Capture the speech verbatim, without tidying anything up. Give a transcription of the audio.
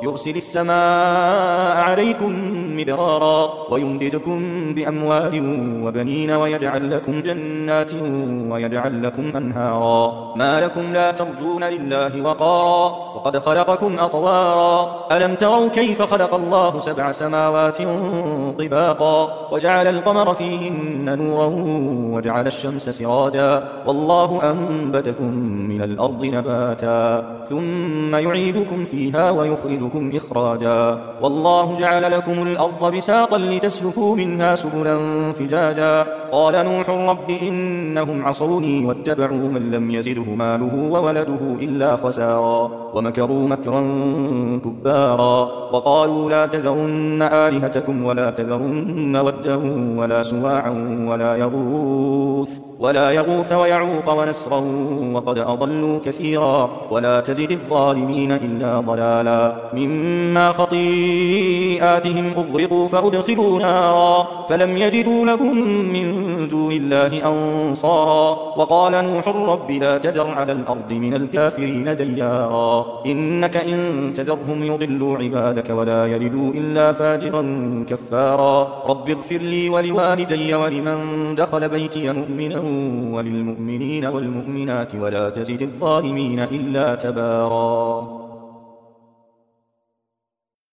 يرسل السماء عليكم مدرارا ويمددكم بأموال وبنين ويجعل لكم جنات ويجعل لكم أنهارا ما لكم لا ترجون لله وقارا وقد خلقكم أطوارا ألم تروا كيف خلق الله سبع سماوات طباقا وجعل القمر فيهن نورا وجعل الشمس سراجا والله أنبتكم من الأرض نباتا ثم يعيدكم فيها ويخرجكم إخراجا والله جعل لكم الأرض بساطا لتسلكوا منها سبلا فجاجا قال نوح رب إنهم عصوني واتبعوا من لم يزده ماله وولده إلا خسارا ومكروا مكرا كبارا وقالوا لا تذرن آلهتكم ولا تذرن ودا ولا سواعا ولا يغوث ولا يغوث ويعوق ونسرا وقد أضلوا كثيرا ولا تزد الظالمين إلا ضلالا مما خطيئاتهم أغرقوا فأدخلوا نارا فلم يجدوا لهم من دون الله أنصارا وقال نوح رب لا تذر على الأرض من الكافرين ديارا إنك إن تذرهم يضلوا عبادك ولا يلدوا إلا فاجرا كفارا رب اغفر لي ولوالدي ولمن دخل بيتي مؤمنا وللمؤمنين والمؤمنات ولا تزد الظالمين إلا تبارا.